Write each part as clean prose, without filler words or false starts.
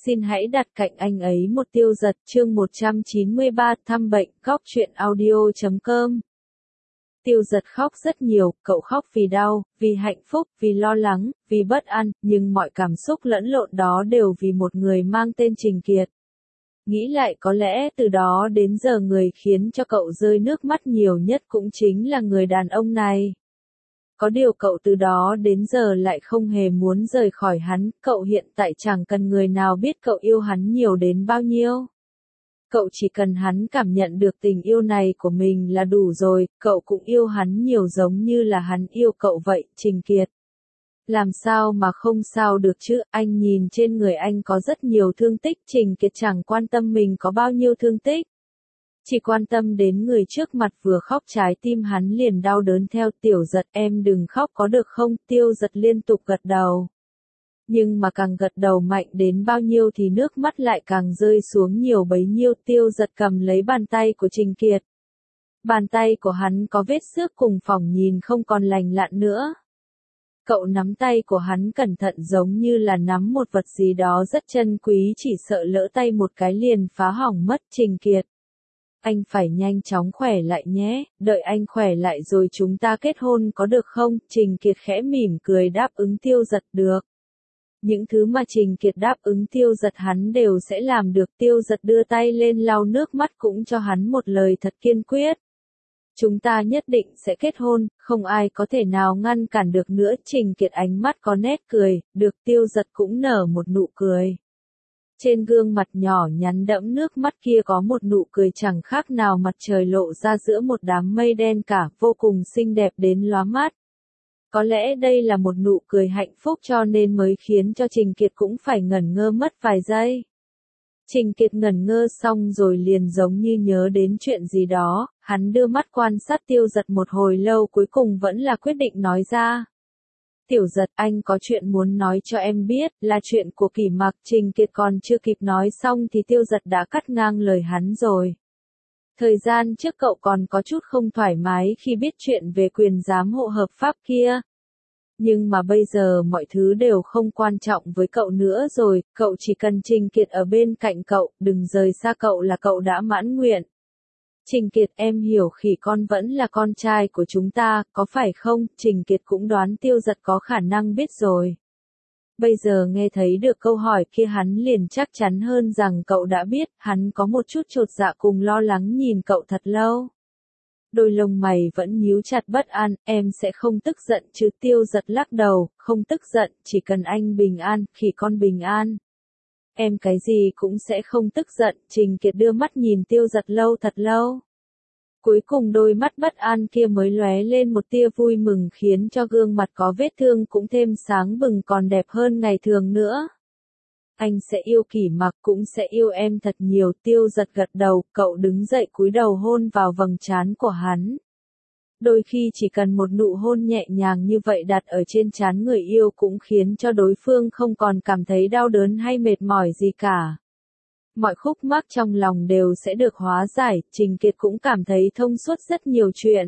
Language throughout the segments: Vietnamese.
xin hãy đặt cạnh anh ấy một Tiêu Dật chương 193 thăm bệnh, góc chuyện audio.com. Tiêu Dật khóc rất nhiều, cậu khóc vì đau, vì hạnh phúc, vì lo lắng, vì bất an, nhưng mọi cảm xúc lẫn lộn đó đều vì một người mang tên Trình Kiệt. Nghĩ lại có lẽ từ đó đến giờ người khiến cho cậu rơi nước mắt nhiều nhất cũng chính là người đàn ông này. Có điều cậu từ đó đến giờ lại không hề muốn rời khỏi hắn, cậu hiện tại chẳng cần người nào biết cậu yêu hắn nhiều đến bao nhiêu. Cậu chỉ cần hắn cảm nhận được tình yêu này của mình là đủ rồi, cậu cũng yêu hắn nhiều giống như là hắn yêu cậu vậy, Trình Kiệt. Làm sao mà không sao được chứ, anh nhìn trên người anh có rất nhiều thương tích, Trình Kiệt chẳng quan tâm mình có bao nhiêu thương tích. Chỉ quan tâm đến người trước mặt vừa khóc trái tim hắn liền đau đớn theo. Tiểu Dật em đừng khóc có được không, Tiêu Dật liên tục gật đầu. Nhưng mà càng gật đầu mạnh đến bao nhiêu thì nước mắt lại càng rơi xuống nhiều bấy nhiêu. Tiêu Dật cầm lấy bàn tay của Trình Kiệt. Bàn tay của hắn có vết xước cùng phỏng nhìn không còn lành lặn nữa. Cậu nắm tay của hắn cẩn thận giống như là nắm một vật gì đó rất chân quý, chỉ sợ lỡ tay một cái liền phá hỏng mất. Trình Kiệt, anh phải nhanh chóng khỏe lại nhé, đợi anh khỏe lại rồi chúng ta kết hôn có được không? Trình Kiệt khẽ mỉm cười đáp ứng Tiêu Dật được. Những thứ mà Trình Kiệt đáp ứng Tiêu Dật hắn đều sẽ làm được. Tiêu Dật đưa tay lên lau nước mắt cũng cho hắn một lời thật kiên quyết. Chúng ta nhất định sẽ kết hôn, không ai có thể nào ngăn cản được nữa. Trình Kiệt ánh mắt có nét cười, được. Tiêu Dật cũng nở một nụ cười. Trên gương mặt nhỏ nhắn đẫm nước mắt kia có một nụ cười chẳng khác nào mặt trời lộ ra giữa một đám mây đen cả, vô cùng xinh đẹp đến lóa mắt. Có lẽ đây là một nụ cười hạnh phúc cho nên mới khiến cho Trình Kiệt cũng phải ngẩn ngơ mất vài giây. Trình Kiệt ngẩn ngơ xong rồi liền giống như nhớ đến chuyện gì đó, hắn đưa mắt quan sát Tiêu Dật một hồi lâu cuối cùng vẫn là quyết định nói ra. Tiểu Dật, anh có chuyện muốn nói cho em biết, là chuyện của Kỷ Mặc. Trình Kiệt còn chưa kịp nói xong thì Tiêu Dật đã cắt ngang lời hắn rồi. Thời gian trước cậu còn có chút không thoải mái khi biết chuyện về quyền giám hộ hợp pháp kia. Nhưng mà bây giờ mọi thứ đều không quan trọng với cậu nữa rồi, cậu chỉ cần Trình Kiệt ở bên cạnh cậu, đừng rời xa cậu là cậu đã mãn nguyện. Trình Kiệt, em hiểu Khỉ con vẫn là con trai của chúng ta, có phải không? Trình Kiệt cũng đoán Tiêu Dật có khả năng biết rồi. Bây giờ nghe thấy được câu hỏi kia hắn liền chắc chắn hơn rằng cậu đã biết, hắn có một chút chột dạ cùng lo lắng nhìn cậu thật lâu. Đôi lông mày vẫn nhíu chặt bất an, em sẽ không tức giận chứ? Tiêu Dật lắc đầu, không tức giận, chỉ cần anh bình an, Khỉ con bình an. Em cái gì cũng sẽ không tức giận. Trình Kiệt đưa mắt nhìn Tiêu Dật lâu thật lâu. Cuối cùng đôi mắt bất an kia mới lóe lên một tia vui mừng khiến cho gương mặt có vết thương cũng thêm sáng bừng còn đẹp hơn ngày thường nữa. Anh sẽ yêu Kỷ Mặc cũng sẽ yêu em thật nhiều. Tiêu Dật gật đầu, cậu đứng dậy cúi đầu hôn vào vầng trán của hắn. Đôi khi chỉ cần một nụ hôn nhẹ nhàng như vậy đặt ở trên trán người yêu cũng khiến cho đối phương không còn cảm thấy đau đớn hay mệt mỏi gì cả. Mọi khúc mắc trong lòng đều sẽ được hóa giải. Trình Kiệt cũng cảm thấy thông suốt rất nhiều chuyện.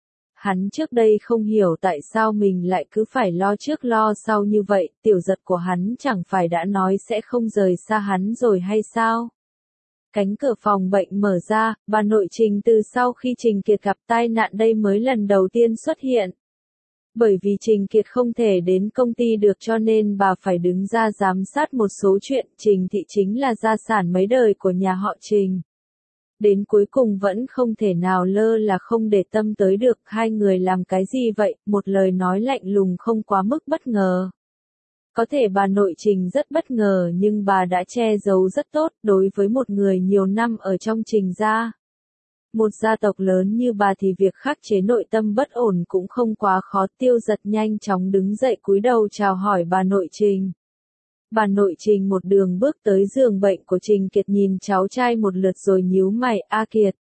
Hắn trước đây không hiểu tại sao mình lại cứ phải lo trước lo sau như vậy. Tiểu Dật của hắn chẳng phải đã nói sẽ không rời xa hắn rồi hay sao? Cánh cửa phòng bệnh mở ra, bà nội Trình từ sau khi Trình Kiệt gặp tai nạn đây mới lần đầu tiên xuất hiện. Bởi vì Trình Kiệt không thể đến công ty được cho nên bà phải đứng ra giám sát một số chuyện. Trình Thị chính là gia sản mấy đời của nhà họ Trình. Đến cuối cùng vẫn không thể nào lơ là không để tâm tới được. Hai người làm cái gì vậy? Một lời nói lạnh lùng không quá mức bất ngờ. Có thể bà nội Trình rất bất ngờ nhưng bà đã che giấu rất tốt đối với một người nhiều năm ở trong Trình gia. Một gia tộc lớn như bà thì việc khắc chế nội tâm bất ổn cũng không quá khó. Tiêu Dật nhanh chóng đứng dậy cúi đầu chào hỏi bà nội Trình. Bà nội Trình một đường bước tới giường bệnh của Trình Kiệt nhìn cháu trai một lượt rồi nhíu mày. A Kiệt,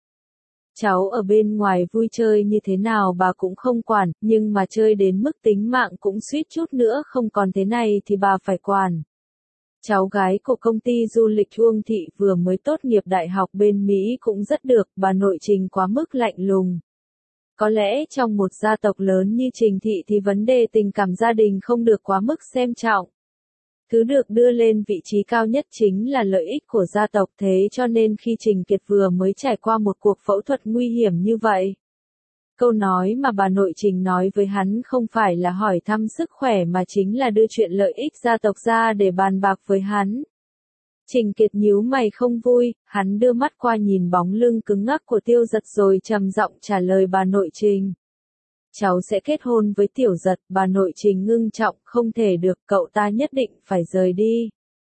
cháu ở bên ngoài vui chơi như thế nào bà cũng không quản, nhưng mà chơi đến mức tính mạng cũng suýt chút nữa không còn thế này thì bà phải quản. Cháu gái của công ty du lịch Uông Thị vừa mới tốt nghiệp đại học bên Mỹ cũng rất được. Bà nội Trình quá mức lạnh lùng. Có lẽ trong một gia tộc lớn như Trình Thị thì vấn đề tình cảm gia đình không được quá mức xem trọng. Thứ được đưa lên vị trí cao nhất chính là lợi ích của gia tộc, thế cho nên khi Trình Kiệt vừa mới trải qua một cuộc phẫu thuật nguy hiểm như vậy, câu nói mà bà nội Trình nói với hắn không phải là hỏi thăm sức khỏe mà chính là đưa chuyện lợi ích gia tộc ra để bàn bạc với hắn. Trình Kiệt nhíu mày không vui, hắn đưa mắt qua nhìn bóng lưng cứng ngắc của Tiêu Giật rồi trầm giọng trả lời bà nội Trình. Cháu sẽ kết hôn với Tiểu Giật, bà nội Trình ngưng trọng, không thể được, cậu ta nhất định phải rời đi.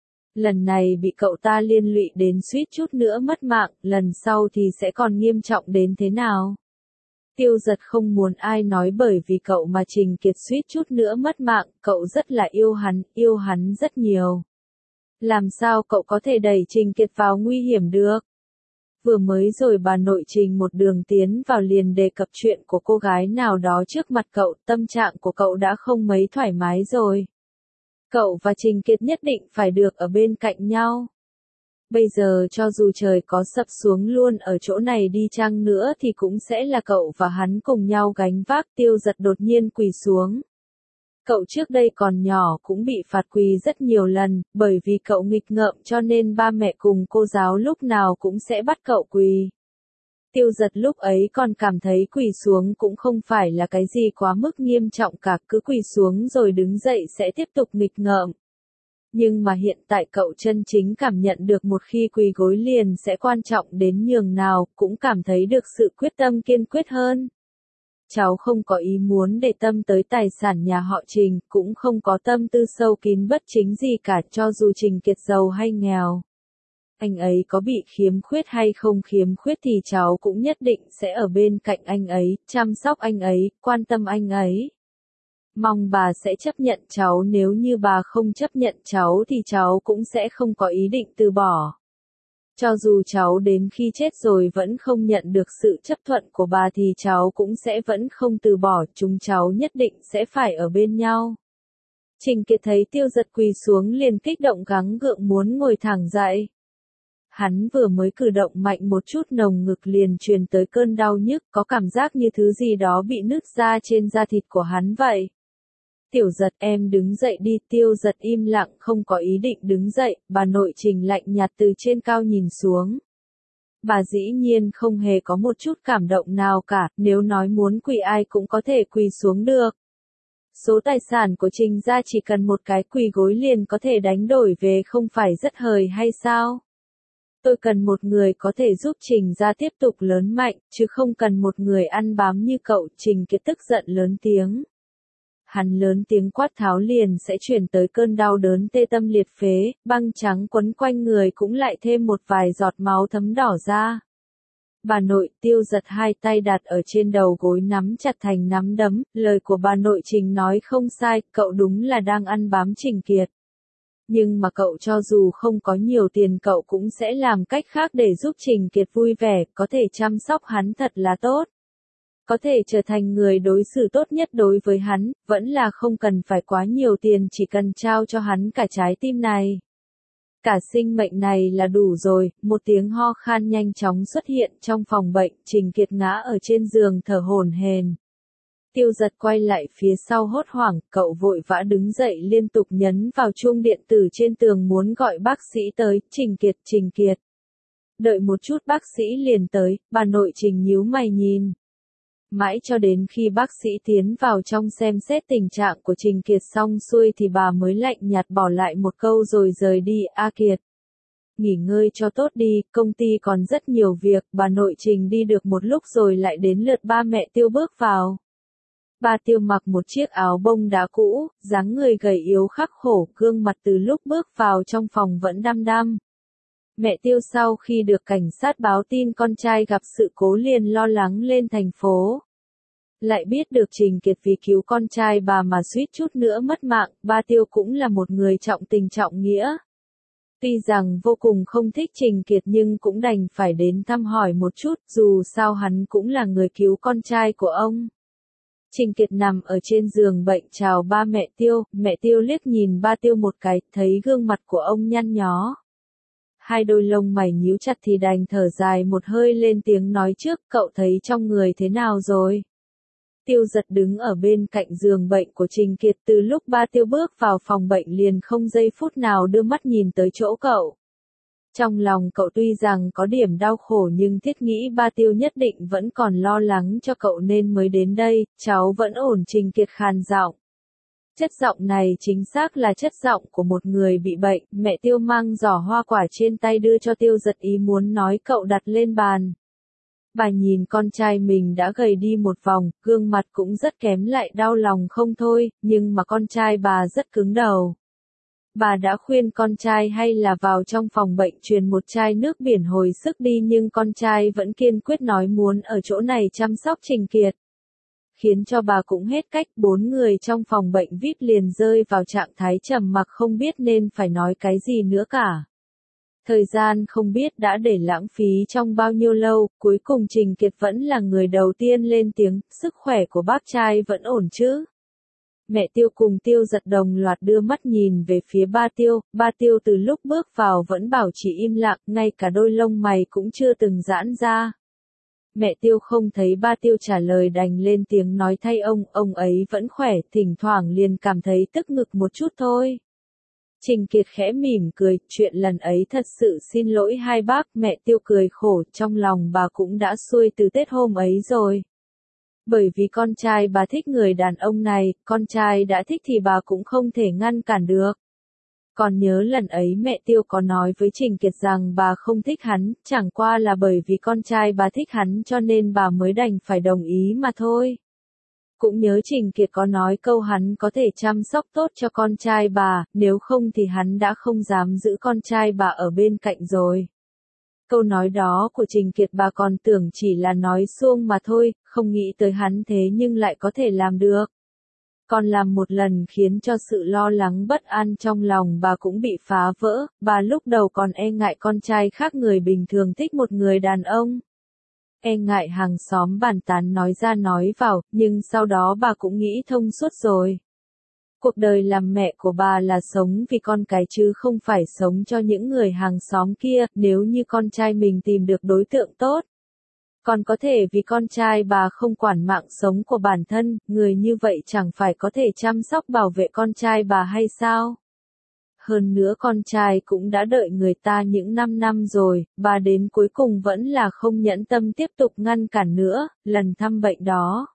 Lần này bị cậu ta liên lụy đến suýt chút nữa mất mạng, lần sau thì sẽ còn nghiêm trọng đến thế nào? Tiêu Giật không muốn ai nói bởi vì cậu mà Trình Kiệt suýt chút nữa mất mạng, cậu rất là yêu hắn rất nhiều. Làm sao cậu có thể đẩy Trình Kiệt vào nguy hiểm được? Vừa mới rồi bà nội Trình một đường tiến vào liền đề cập chuyện của cô gái nào đó trước mặt cậu, tâm trạng của cậu đã không mấy thoải mái rồi. Cậu và Trình Kiệt nhất định phải được ở bên cạnh nhau. Bây giờ cho dù trời có sập xuống luôn ở chỗ này đi chăng nữa thì cũng sẽ là cậu và hắn cùng nhau gánh vác. Tiêu Giật đột nhiên quỳ xuống. Cậu trước đây còn nhỏ cũng bị phạt quỳ rất nhiều lần, bởi vì cậu nghịch ngợm cho nên ba mẹ cùng cô giáo lúc nào cũng sẽ bắt cậu quỳ. Tiêu Giật lúc ấy còn cảm thấy quỳ xuống cũng không phải là cái gì quá mức nghiêm trọng cả, cứ quỳ xuống rồi đứng dậy sẽ tiếp tục nghịch ngợm. Nhưng mà hiện tại cậu chân chính cảm nhận được một khi quỳ gối liền sẽ quan trọng đến nhường nào, cũng cảm thấy được sự quyết tâm kiên quyết hơn. Cháu không có ý muốn để tâm tới tài sản nhà họ Trình, cũng không có tâm tư sâu kín bất chính gì cả, cho dù Trình Kiệt giàu hay nghèo. Anh ấy có bị khiếm khuyết hay không khiếm khuyết thì cháu cũng nhất định sẽ ở bên cạnh anh ấy, chăm sóc anh ấy, quan tâm anh ấy. Mong bà sẽ chấp nhận cháu, nếu như bà không chấp nhận cháu thì cháu cũng sẽ không có ý định từ bỏ. Cho dù cháu đến khi chết rồi vẫn không nhận được sự chấp thuận của bà thì cháu cũng sẽ vẫn không từ bỏ, chúng cháu nhất định sẽ phải ở bên nhau. Trình Kiệt thấy Tiêu Giật quỳ xuống liền kích động gắng gượng muốn ngồi thẳng dậy. Hắn vừa mới cử động mạnh một chút lồng ngực liền truyền tới cơn đau nhức, có cảm giác như thứ gì đó bị nứt ra trên da thịt của hắn vậy. Tiểu Giật, em đứng dậy đi. Tiêu Giật im lặng không có ý định đứng dậy, bà nội Trình lạnh nhạt từ trên cao nhìn xuống. Bà dĩ nhiên không hề có một chút cảm động nào cả, nếu nói muốn quỳ ai cũng có thể quỳ xuống được. Số tài sản của Trình gia chỉ cần một cái quỳ gối liền có thể đánh đổi về, không phải rất hời hay sao? Tôi cần một người có thể giúp Trình gia tiếp tục lớn mạnh, chứ không cần một người ăn bám như cậu. Trình Kiệt tức giận lớn tiếng. Hắn lớn tiếng quát tháo liền sẽ chuyển tới cơn đau đớn tê tâm liệt phế, băng trắng quấn quanh người cũng lại thêm một vài giọt máu thấm đỏ ra. Bà nội. Tiêu Giật hai tay đặt ở trên đầu gối nắm chặt thành nắm đấm, lời của bà nội Trình nói không sai, cậu đúng là đang ăn bám Trình Kiệt. Nhưng mà cậu cho dù không có nhiều tiền cậu cũng sẽ làm cách khác để giúp Trình Kiệt vui vẻ, có thể chăm sóc hắn thật là tốt. Có thể trở thành người đối xử tốt nhất đối với hắn, vẫn là không cần phải quá nhiều tiền, chỉ cần trao cho hắn cả trái tim này. Cả sinh mệnh này là đủ rồi. Một tiếng ho khan nhanh chóng xuất hiện trong phòng bệnh, Trình Kiệt ngã ở trên giường thở hổn hển. Tiêu Giật quay lại phía sau hốt hoảng, cậu vội vã đứng dậy liên tục nhấn vào chuông điện tử trên tường muốn gọi bác sĩ tới. Trình Kiệt. Đợi một chút, bác sĩ liền tới. Bà nội Trình nhíu mày nhìn. Mãi cho đến khi bác sĩ tiến vào trong xem xét tình trạng của Trình Kiệt xong xuôi thì bà mới lạnh nhạt bỏ lại một câu rồi rời đi. A Kiệt, nghỉ ngơi cho tốt đi, công ty còn rất nhiều việc. Bà nội Trình đi được một lúc rồi lại đến lượt ba mẹ Tiêu bước vào. Ba Tiêu mặc một chiếc áo bông đá cũ, dáng người gầy yếu khắc khổ, gương mặt từ lúc bước vào trong phòng vẫn đăm đăm. Mẹ Tiêu sau khi được cảnh sát báo tin con trai gặp sự cố liền lo lắng lên thành phố. Lại biết được Trình Kiệt vì cứu con trai bà mà suýt chút nữa mất mạng, ba Tiêu cũng là một người trọng tình trọng nghĩa. Tuy rằng vô cùng không thích Trình Kiệt nhưng cũng đành phải đến thăm hỏi một chút, dù sao hắn cũng là người cứu con trai của ông. Trình Kiệt nằm ở trên giường bệnh chào ba mẹ Tiêu liếc nhìn ba Tiêu một cái, thấy gương mặt của ông nhăn nhó. Hai đôi lông mày nhíu chặt thì đành thở dài một hơi lên tiếng nói trước, cậu thấy trong người thế nào rồi? Tiêu Giật đứng ở bên cạnh giường bệnh của Trình Kiệt, từ lúc Ba Tiêu bước vào phòng bệnh liền không giây phút nào đưa mắt nhìn tới chỗ cậu. Trong lòng cậu tuy rằng có điểm đau khổ nhưng thiết nghĩ Ba Tiêu nhất định vẫn còn lo lắng cho cậu nên mới đến đây. Cháu vẫn ổn, Trình Kiệt khàn giọng. Chất giọng này chính xác là chất giọng của một người bị bệnh. Mẹ Tiêu mang giỏ hoa quả trên tay đưa cho Tiêu Giật, ý muốn nói cậu đặt lên bàn. Bà nhìn con trai mình đã gầy đi một vòng, gương mặt cũng rất kém, lại đau lòng không thôi, nhưng mà con trai bà rất cứng đầu. Bà đã khuyên con trai hay là vào trong phòng bệnh truyền một chai nước biển hồi sức đi, nhưng con trai vẫn kiên quyết nói muốn ở chỗ này chăm sóc Trình Kiệt. Khiến cho bà cũng hết cách, 4 người trong phòng bệnh VIP liền rơi vào trạng thái trầm mặc không biết nên phải nói cái gì nữa cả. Thời gian không biết đã để lãng phí trong bao nhiêu lâu, cuối cùng Trình Kiệt vẫn là người đầu tiên lên tiếng, sức khỏe của bác trai vẫn ổn chứ? Mẹ Tiêu cùng Tiêu Giật đồng loạt đưa mắt nhìn về phía Ba Tiêu từ lúc bước vào vẫn bảo trì im lặng, ngay cả đôi lông mày cũng chưa từng giãn ra. Mẹ Tiêu không thấy Ba Tiêu trả lời đành lên tiếng nói thay ông ấy vẫn khỏe, thỉnh thoảng liền cảm thấy tức ngực một chút thôi. Trình Kiệt khẽ mỉm cười, chuyện lần ấy thật sự xin lỗi hai bác. Mẹ Tiêu cười khổ, trong lòng bà cũng đã xuôi từ Tết hôm ấy rồi. Bởi vì con trai bà thích người đàn ông này, con trai đã thích thì bà cũng không thể ngăn cản được. Còn nhớ lần ấy mẹ Tiêu có nói với Trình Kiệt rằng bà không thích hắn, chẳng qua là bởi vì con trai bà thích hắn cho nên bà mới đành phải đồng ý mà thôi. Cũng nhớ Trình Kiệt có nói câu hắn có thể chăm sóc tốt cho con trai bà, nếu không thì hắn đã không dám giữ con trai bà ở bên cạnh rồi. Câu nói đó của Trình Kiệt bà còn tưởng chỉ là nói suông mà thôi, không nghĩ tới hắn thế nhưng lại có thể làm được. Còn làm một lần khiến cho sự lo lắng bất an trong lòng bà cũng bị phá vỡ, bà lúc đầu còn e ngại con trai khác người bình thường thích một người đàn ông. E ngại hàng xóm bàn tán nói ra nói vào, nhưng sau đó bà cũng nghĩ thông suốt rồi. Cuộc đời làm mẹ của bà là sống vì con cái chứ không phải sống cho những người hàng xóm kia, nếu như con trai mình tìm được đối tượng tốt. Còn có thể vì con trai bà không quản mạng sống của bản thân, người như vậy chẳng phải có thể chăm sóc bảo vệ con trai bà hay sao? Hơn nữa con trai cũng đã đợi người ta những 5 năm rồi, bà đến cuối cùng vẫn là không nhẫn tâm tiếp tục ngăn cản nữa, lần thăm bệnh đó.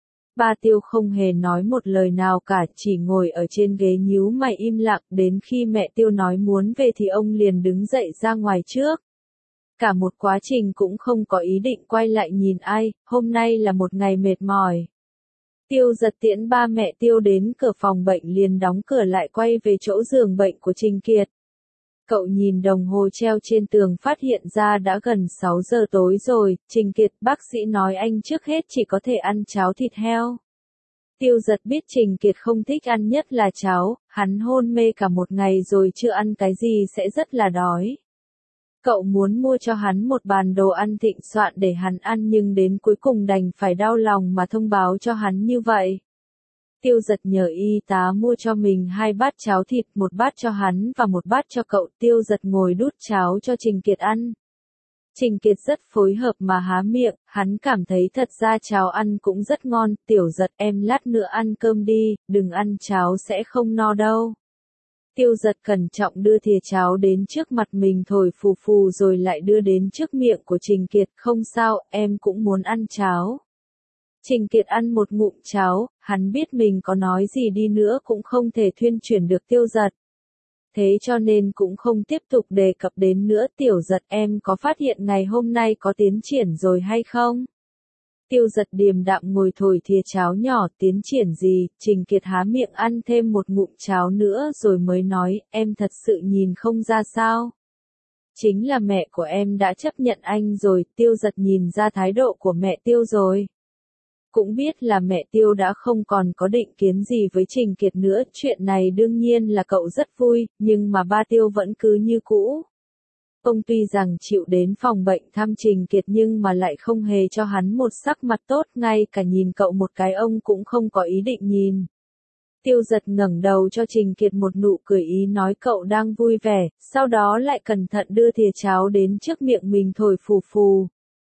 Ba Tiêu không hề nói một lời nào cả, chỉ ngồi ở trên ghế nhíu mày im lặng, đến khi mẹ Tiêu nói muốn về thì ông liền đứng dậy ra ngoài trước. Cả một quá trình cũng không có ý định quay lại nhìn ai, hôm nay là một ngày mệt mỏi. Tiêu Giật tiễn ba mẹ Tiêu đến cửa phòng bệnh liền đóng cửa lại quay về chỗ giường bệnh của Trình Kiệt. Cậu nhìn đồng hồ treo trên tường phát hiện ra đã gần 6 giờ tối rồi. Trình Kiệt, bác sĩ nói anh trước hết chỉ có thể ăn cháo thịt heo. Tiêu Giật biết Trình Kiệt không thích ăn nhất là cháo, hắn hôn mê cả một ngày rồi chưa ăn cái gì sẽ rất là đói. Cậu muốn mua cho hắn một bàn đồ ăn thịnh soạn để hắn ăn nhưng đến cuối cùng đành phải đau lòng mà thông báo cho hắn như vậy. Tiêu Giật nhờ y tá mua cho mình 2 bát cháo thịt, 1 bát cho hắn và 1 bát cho cậu. Tiêu Giật ngồi đút cháo cho Trình Kiệt ăn. Trình Kiệt rất phối hợp mà há miệng, hắn cảm thấy thật ra cháo ăn cũng rất ngon. Tiểu Giật, em lát nữa ăn cơm đi, đừng ăn cháo sẽ không no đâu. Tiêu Giật cẩn trọng đưa thìa cháo đến trước mặt mình thổi phù phù rồi lại đưa đến trước miệng của Trình Kiệt, không sao, em cũng muốn ăn cháo. Trình Kiệt ăn một ngụm cháo, hắn biết mình có nói gì đi nữa cũng không thể thuyên chuyển được Tiêu Giật. Thế cho nên cũng không tiếp tục đề cập đến nữa. Tiểu Giật, em có phát hiện ngày hôm nay có tiến triển rồi hay không? Tiêu Giật điềm đạm ngồi thổi thìa cháo nhỏ, tiến triển gì? Trình Kiệt há miệng ăn thêm một ngụm cháo nữa rồi mới nói, em thật sự nhìn không ra sao? Chính là mẹ của em đã chấp nhận anh rồi. Tiêu Giật nhìn ra thái độ của mẹ Tiêu rồi. Cũng biết là mẹ Tiêu đã không còn có định kiến gì với Trình Kiệt nữa, chuyện này đương nhiên là cậu rất vui, nhưng mà ba Tiêu vẫn cứ như cũ. Ông tuy rằng chịu đến phòng bệnh thăm Trình Kiệt nhưng mà lại không hề cho hắn một sắc mặt tốt, ngay cả nhìn cậu một cái ông cũng không có ý định nhìn. Tiêu Giật ngẩng đầu cho Trình Kiệt một nụ cười ý nói cậu đang vui vẻ, sau đó lại cẩn thận đưa thìa cháo đến trước miệng mình thổi phù phù.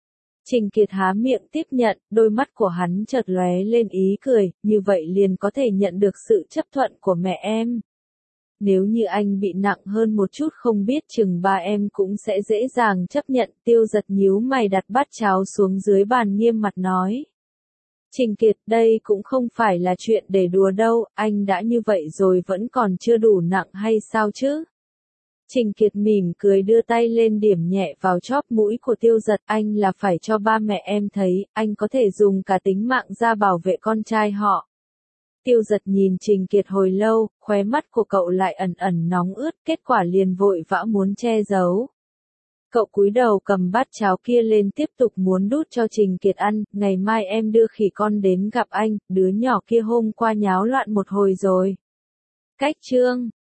Trình Kiệt há miệng tiếp nhận, đôi mắt của hắn chợt lóe lên ý cười, như vậy liền có thể nhận được sự chấp thuận của mẹ em. Nếu như anh bị nặng hơn một chút không biết chừng ba em cũng sẽ dễ dàng chấp nhận. Tiêu Giật nhíu mày đặt bát cháo xuống dưới bàn nghiêm mặt nói. Trình Kiệt, đây cũng không phải là chuyện để đùa đâu, anh đã như vậy rồi vẫn còn chưa đủ nặng hay sao chứ? Trình Kiệt mỉm cười đưa tay lên điểm nhẹ vào chóp mũi của Tiêu Giật, anh là phải cho ba mẹ em thấy, anh có thể dùng cả tính mạng ra bảo vệ con trai họ. Tiêu Giật nhìn Trình Kiệt hồi lâu, khóe mắt của cậu lại ẩn ẩn nóng ướt, kết quả liền vội vã muốn che giấu. Cậu cúi đầu cầm bát cháo kia lên tiếp tục muốn đút cho Trình Kiệt ăn, ngày mai em đưa khỉ con đến gặp anh, đứa nhỏ kia hôm qua nháo loạn một hồi rồi. Cách chương